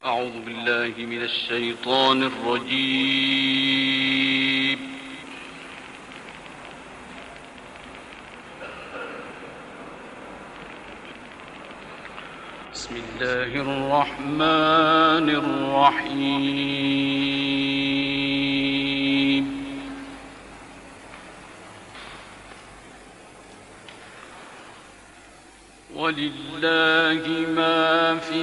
أعوذ بالله من الشيطان الرجيم. بسم الله الرحمن الرحيم. ولله ما في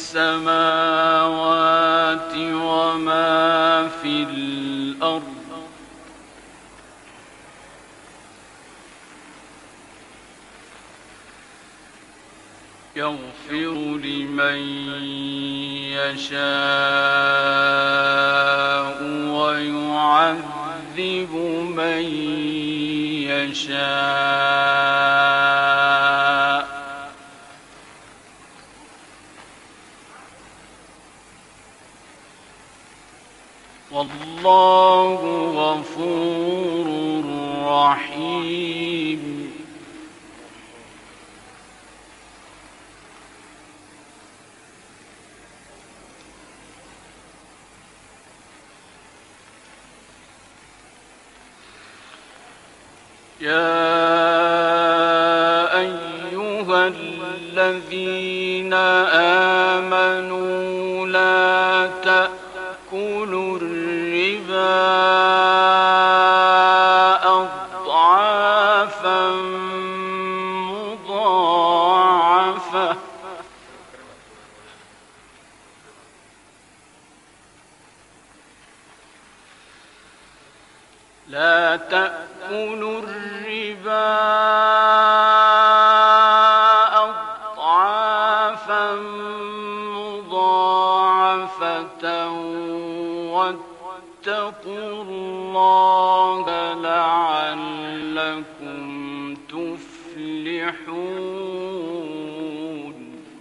السماوات وما في الأرض يغفر لمن يشاء ويعذب من يشاء والله غفور رحيم. يا أيها الذين آمنوا لا تأكلوا الربا أضعافا مضاعفة واتقوا الله لعلكم تفلحون.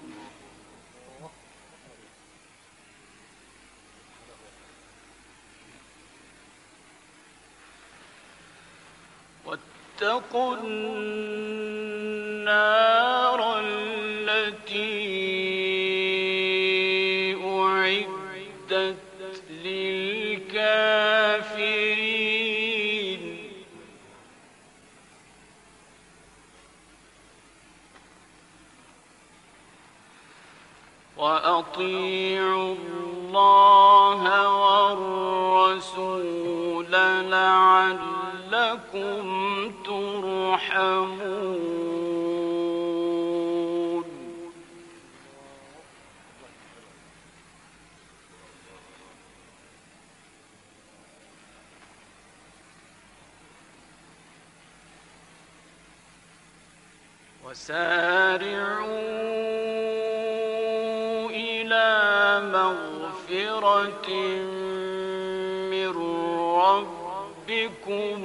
واتقوا النار التي أعدت للكافرين وأطيعوا الله والرسول لعلكم ترحمون. وسارعوا إلى مغفرة من ربكم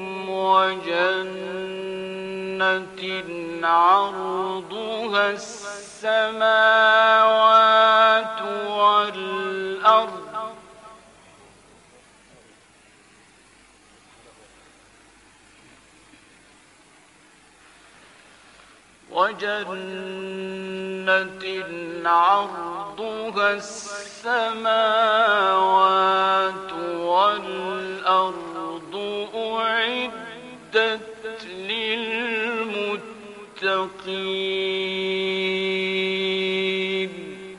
وجنة عرضها السماوات والأرض عرضها السماوات والأرض أعدت للمتقين.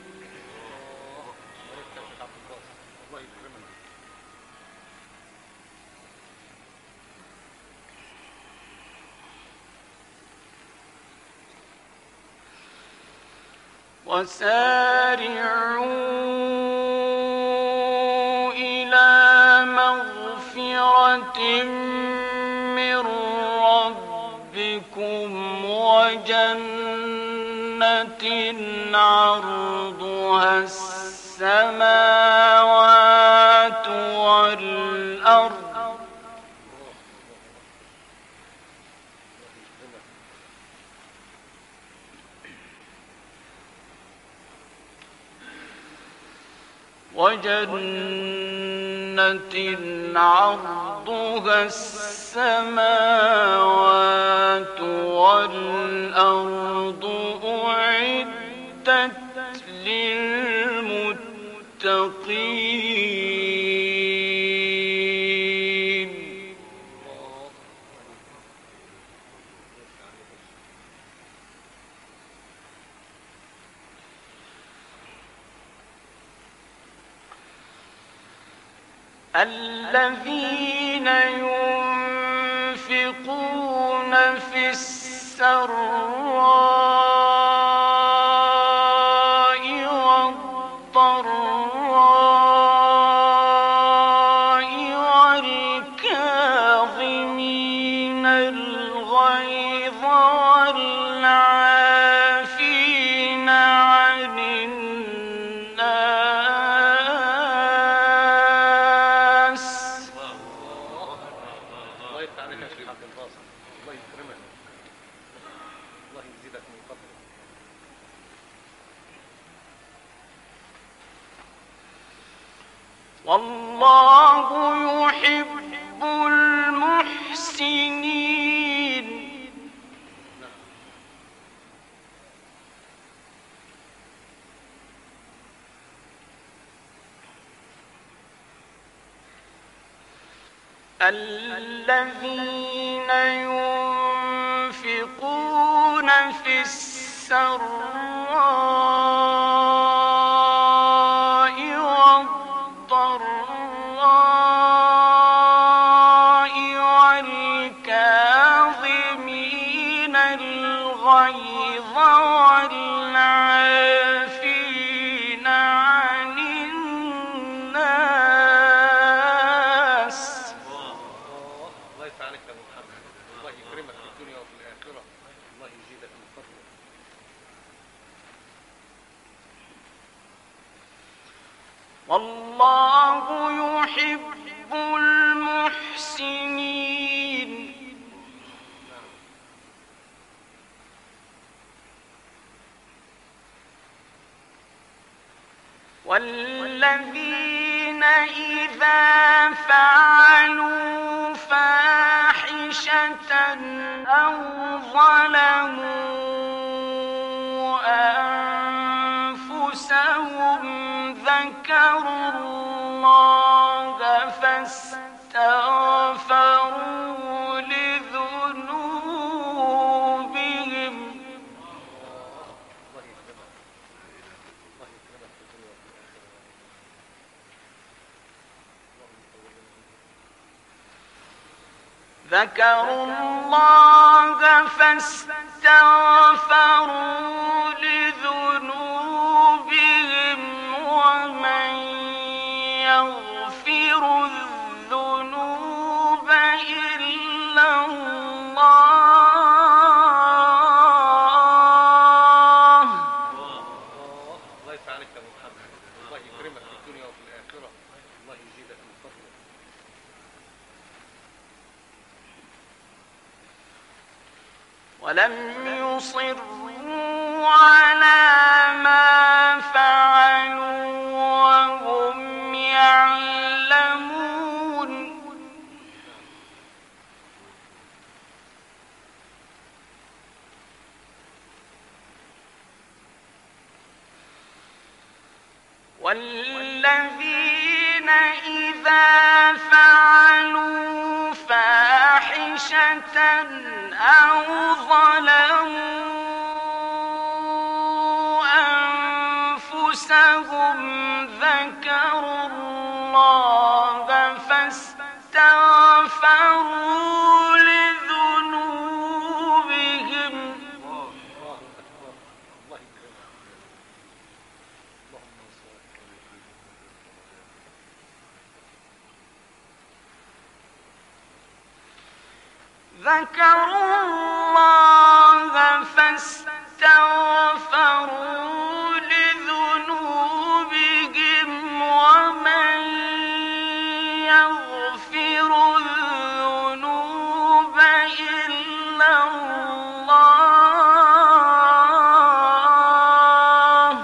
وسارعوا إلى مغفرة من ربكم وجنة عرضها السماوات والأرض عرضها السماوات والأرض أعدت للمتقين. الذين ينفقون في السراء والضراء والكاظمين الغيظ والعافين عن والله يحب المحسنين. الذين ينفقون في السراء والضراء والكاظمين الغيظ والعافين عن الناس. الله يسعدك يا محمد، الله يكرمك في الدنيا وفي الآخرة، الله يزيدك من فضله. والله يحب المحسنين. والذين إذا فعلوا فاحشة أو ظلموا أنفسهم ذكروا الله فاستغفروا لذنوبهم ومن يغفر الذنوب إلا الله. الله يسعدك يا محمد، الله يكرمك في الدنيا وفي الآخرة، الله يزيدك من فضله. ولم يصروا على ما فعلوا وهم يعلمون. والذين إذا فعلوا فاحشة أو ظلموا أنفسهم ذكروا الله فاستغفروا لذنوبهم ومن يغفر الذنوب إلا الله.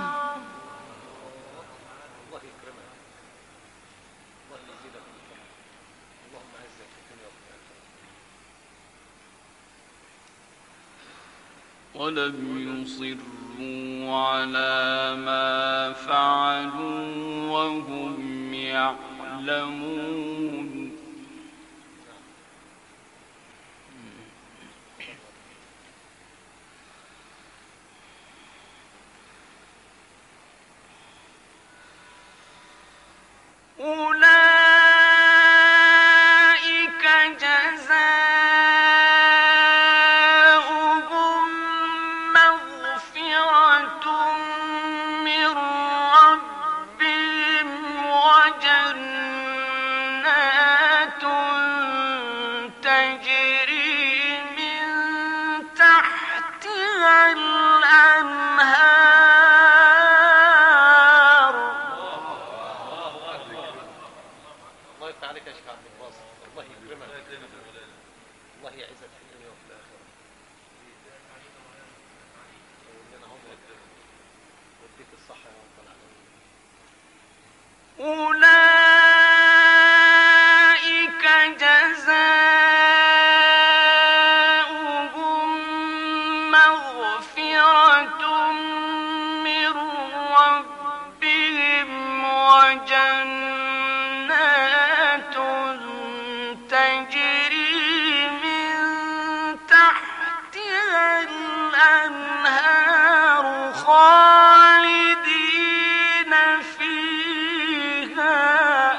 الله يكرمك، الله يزيدك من فضله، اللهم أعزك في الدنيا وفي الآخرة. ولم يصروا على ما فعلوا وهم يعلمون أولئك جزاؤهم مغفرة من ربهم وجنات تجري من تحتها الأنهار. الله يفتح عليك يا شيخ عبد الباسط، الله يكرمك، الله يعزك في الدنيا وفي الآخرة. ولنا هم وديك الصحة يا رب العالمين. أولئك جزاؤهم مغفرة من ربهم وجنات تجري من تحتها الأنهار خالدين فيها.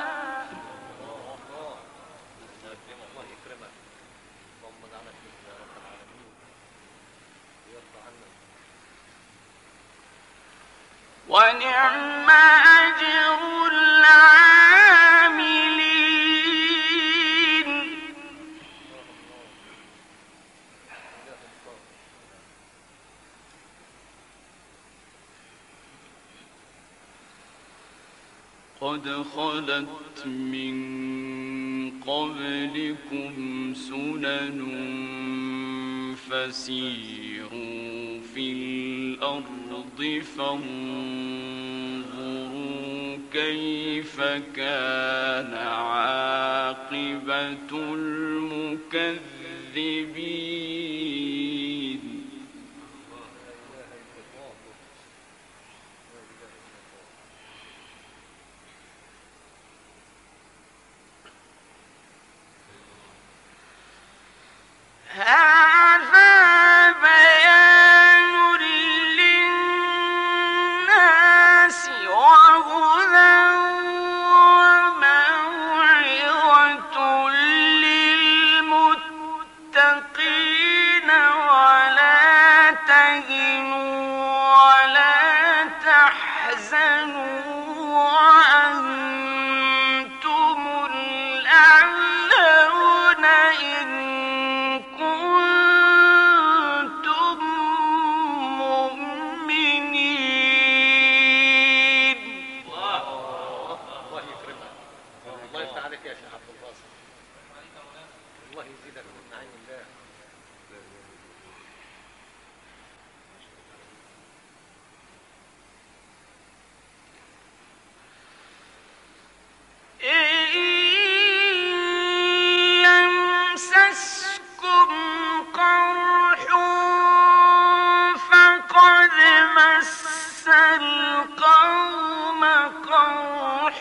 الله يكرمك، اللهم اجعلك منهم يا رب العالمين ويرضى عنك. ونعم أجر العاملين. قد خلت من قبلكم سنن فسيروا في الأرض فانظروا كيف كان عاقبة المكذبين. هذا بيان للناس وهدى وموعظة للمتقين. ولا تهنوا ولا تحزنوا وأنتم الأعلون إن كنتم مؤمنين. الله يكرمك، الله يفتح عليك يا شيخ عبد الباسط، الله يزيدك من نعيم الله. يمسسكم قرح فقد مس القوم قرح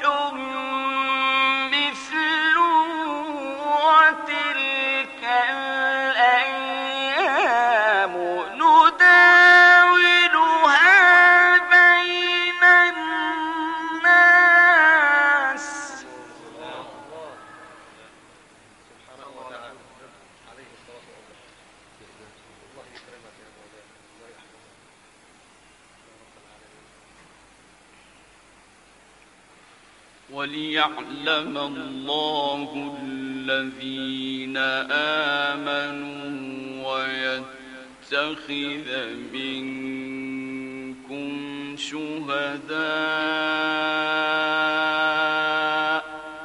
مثله وتلك الأيام نداولها بين الناس. سبحانه وتعالى عليه الصلاة والسلام. الله يكرمك يا مولانا، الله يحفظك يا رب العالمين. وليعلم الله الذين آمنوا ويتخذ منكم شهداء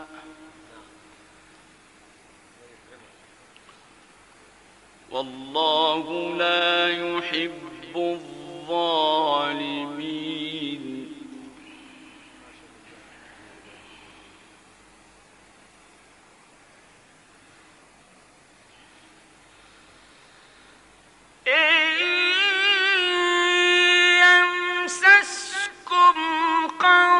والله لا يحب الظالمين. يمسسكم قرح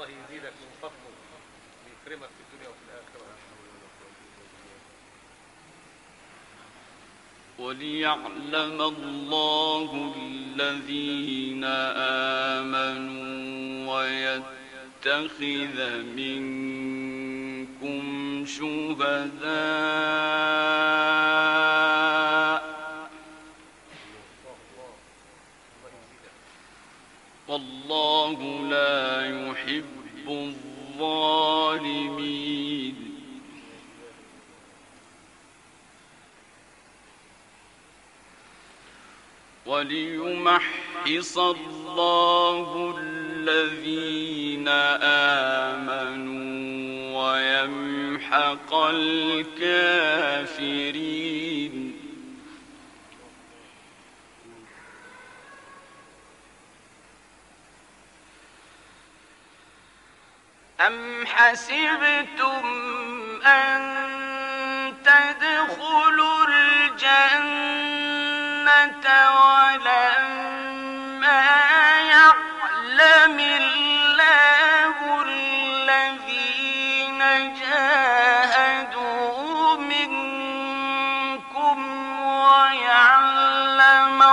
الله يزيدك من فضله ويكرمك في الدنيا وفي الآخرة. وليعلم الله الذين آمنوا ويتخذ منكم شهداء والله لا يحب الظالمين. وليمحص الله الذين آمنوا ويمحق الكافرين. أم حسبتم أن تدخلوا الجنة ولما يعلم الله الذين جاهدوا منكم ويعلم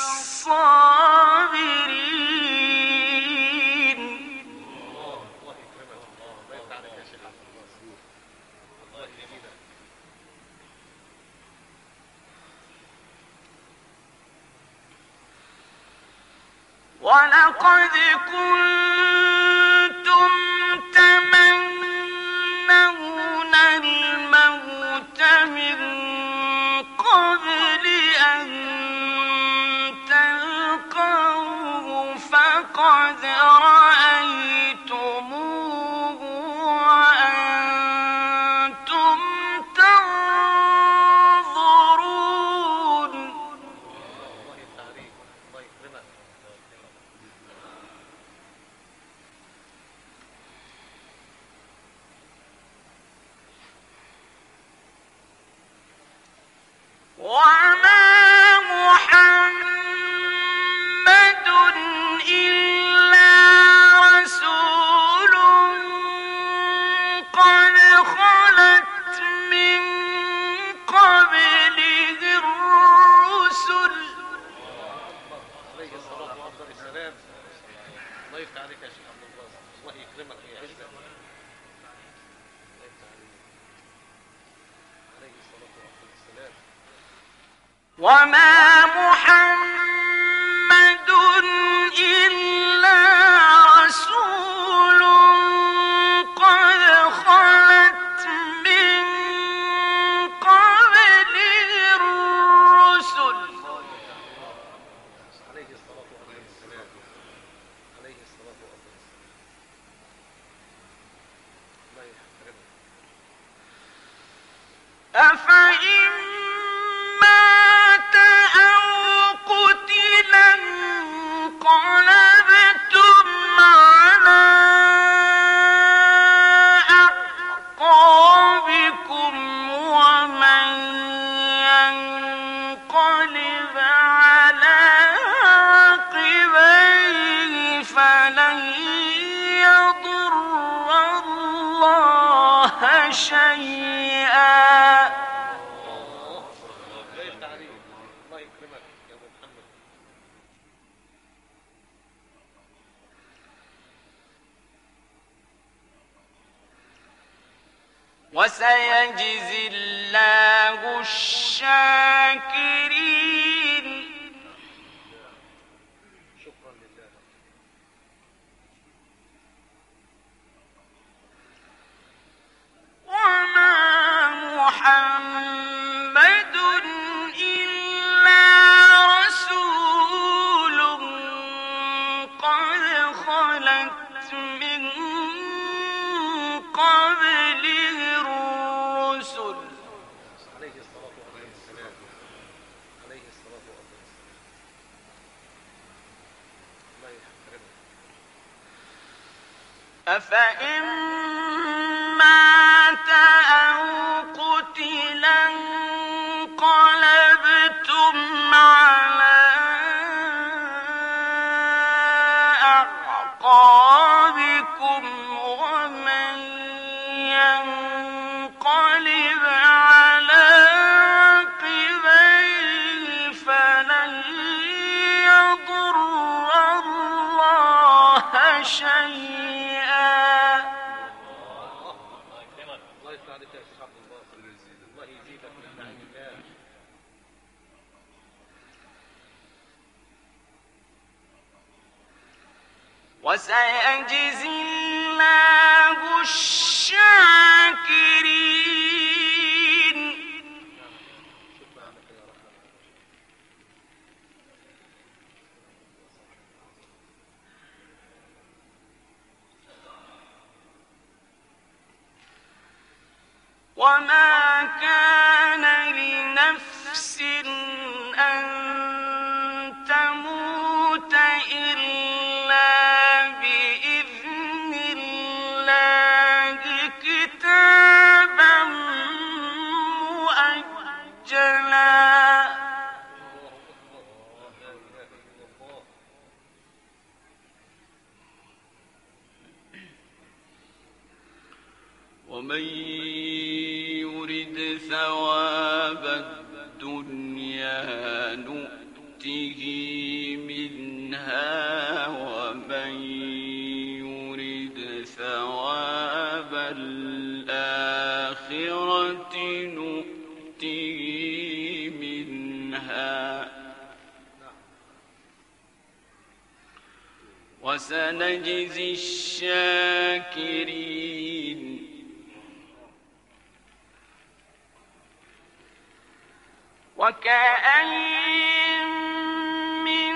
الصابرين. الله يكرمك. الله يفتح عليك يا شيخ عبد الله. الله يزيدك. ولقد كنتم تمنون الموت من قبل أن تلقوه فقد رأيتموه وأنتم تنظرون. الله يفتح عليك. الله يكرمك. وما محمد إلا رسول قد خلت من قبله الرسل. عليه الصلاة وأفضل السلام. الله يفتح عليك يا شيخ عبد الله. الله يكرمك ويعزك. الله يفتح عليك. عليه الصلاة وأفضل السلام. وما محمد إلا رسول قد خلت من قبله الرسل. عليه الصلاة وأفضل السلام. عليه الصلاة وأفضل السلام. الله يكرمك. أفإن مات أو قتل انقلبتم على أعقابكم ومن ينقلب على عقبيه فلن يضر الله شيئا. الله يفتح عليك. الله يكرمك يا أبو محمد. وسيجزي الله الشاكرين. شكرا لله. وما محمد إلا رسول قد خلت من قبله الرسل. عليه الصلاة والسلام. عليه الصلاة والسلام. الله يكرمك. أفإن مات أو قتل انقلبتم على أعقابكم وسيجزي الله الشاكرين. وما كان لنفس أن تموت إلا بإذن الله كتابا مؤجلا. ومن يرد ثواب الدنيا نؤته منها ومن يرد ثواب الآخرة نؤته منها وسنجزي الشاكرين. وكأين من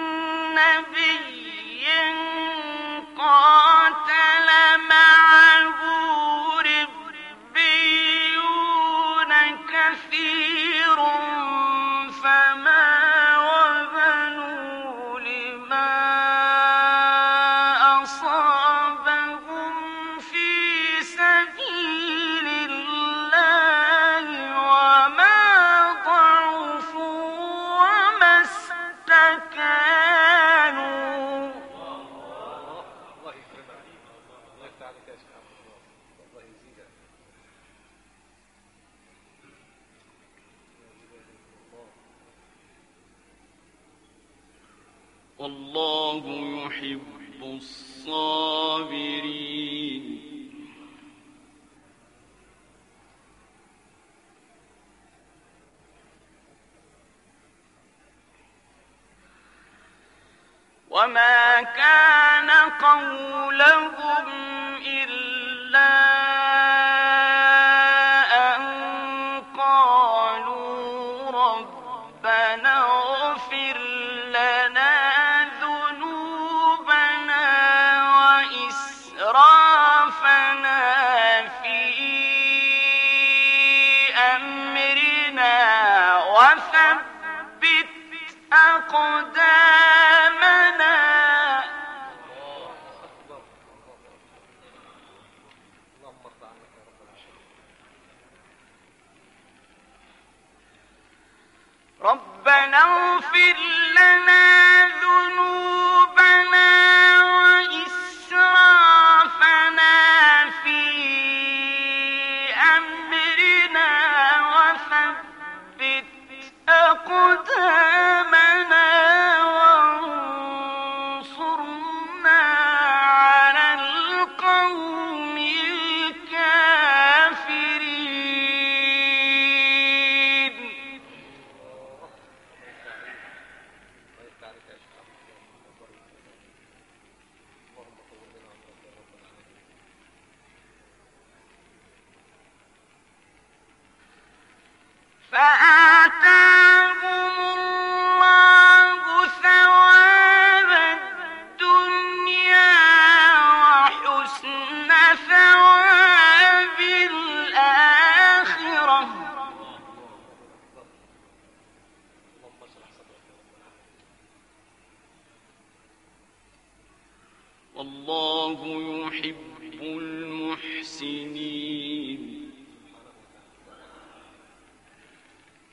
نبي قاتل معه ربيون كثير فما وهنوا لما أصابهم في سبيل الله وما ضعفوا وما استكانوا. الله يكرمك، الله يفتح عليك يا شيخ عبد الله، الله يزيدك. والله يحب الصابرين. وما كان قولهم إلا أن قالوا ربنا اغفر لنا ذنوبنا وإسرافنا في أمرنا وثبت أقدامنا. اللهم ارضى عنك يا رب العالمين. ربنا اغفر لنا ذنوبنا وإسرافنا في أمرنا وثبت أقدامنا وانصرنا على القوم الكافرين. الله يفتح عليك يا شيخ عبد الله، الله يزيدك. اللهم طول لنا عمرك يا رب العالمين. فآتاهم الله ثواب الدنيا وحسن ثواب الآخرة اللهم اشرح صدرك يا رب العالمين. والله يحب المحسنين.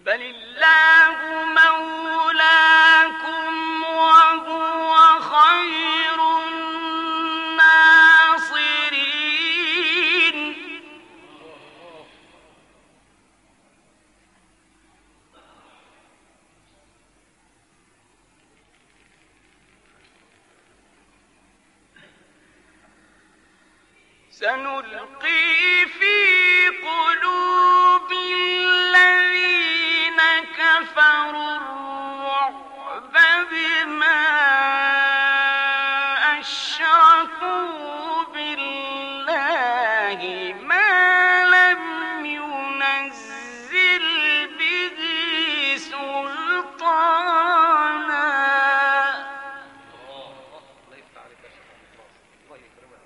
بل الله مولاكم وهو خير الناصرين سنلقي في قلوب الذين كفروا الرعب بما أشركوا بالله ما لم ينزل به سلطانا الله يفتح عليك يا شيخ عبد الناصر، الله يكرمك.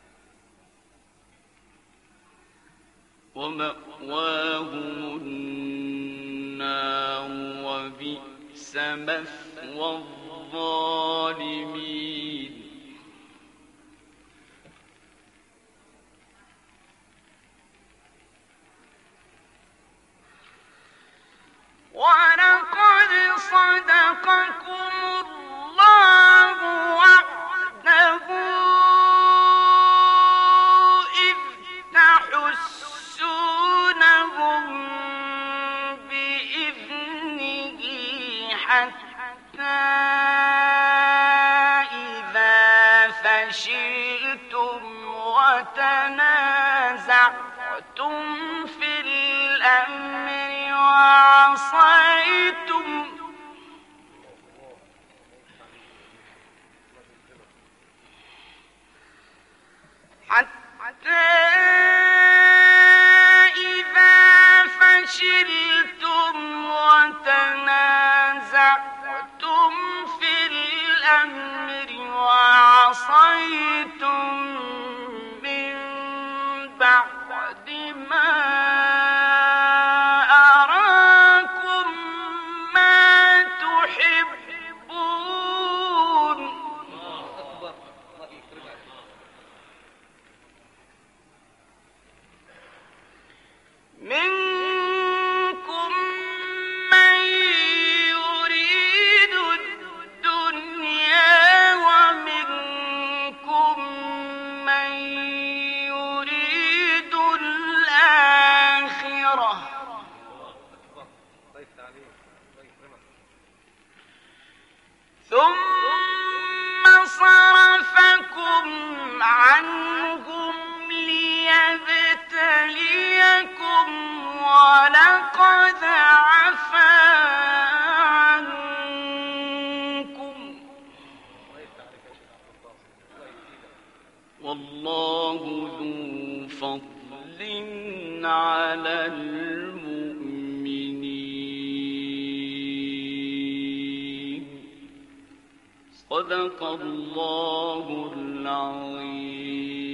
ومأواهم النار وبئس مثوى الظالمين ولقد صدقكم الله وعده إذ تحسونهم بإذنه حتى إذا فشلتم وتنازعتم في الأمر وعصيتم حتى إذا فشلتم وتنازعتم في الأمر وعصيتم من بعد ما أراكم ما تحبون الله أكبر، الله يكرمك. منكم من يريد الدنيا ومنكم من يريد الآخرة الله يفتح عليك، الله يكرمك. ثم صرفكم عنهم ليبتليكم ولقد عفا عنكم الله يفتح عليك يا شيخ عبد الناصر، الله يزيدك. والله ذو فضل على المؤمنين صدق الله العظيم.